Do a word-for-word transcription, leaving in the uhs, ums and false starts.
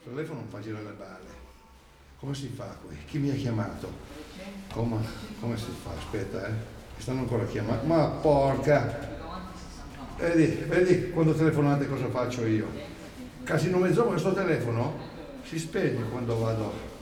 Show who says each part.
Speaker 1: Il telefono non fa girare le balle. Come si fa qui? Chi mi ha chiamato? Come, come si fa? Aspetta, eh. Mi stanno ancora chiamando. Ma porca! Vedi, vedi quando telefonate cosa faccio io? Casino mezz'ora questo telefono si spegne quando vado.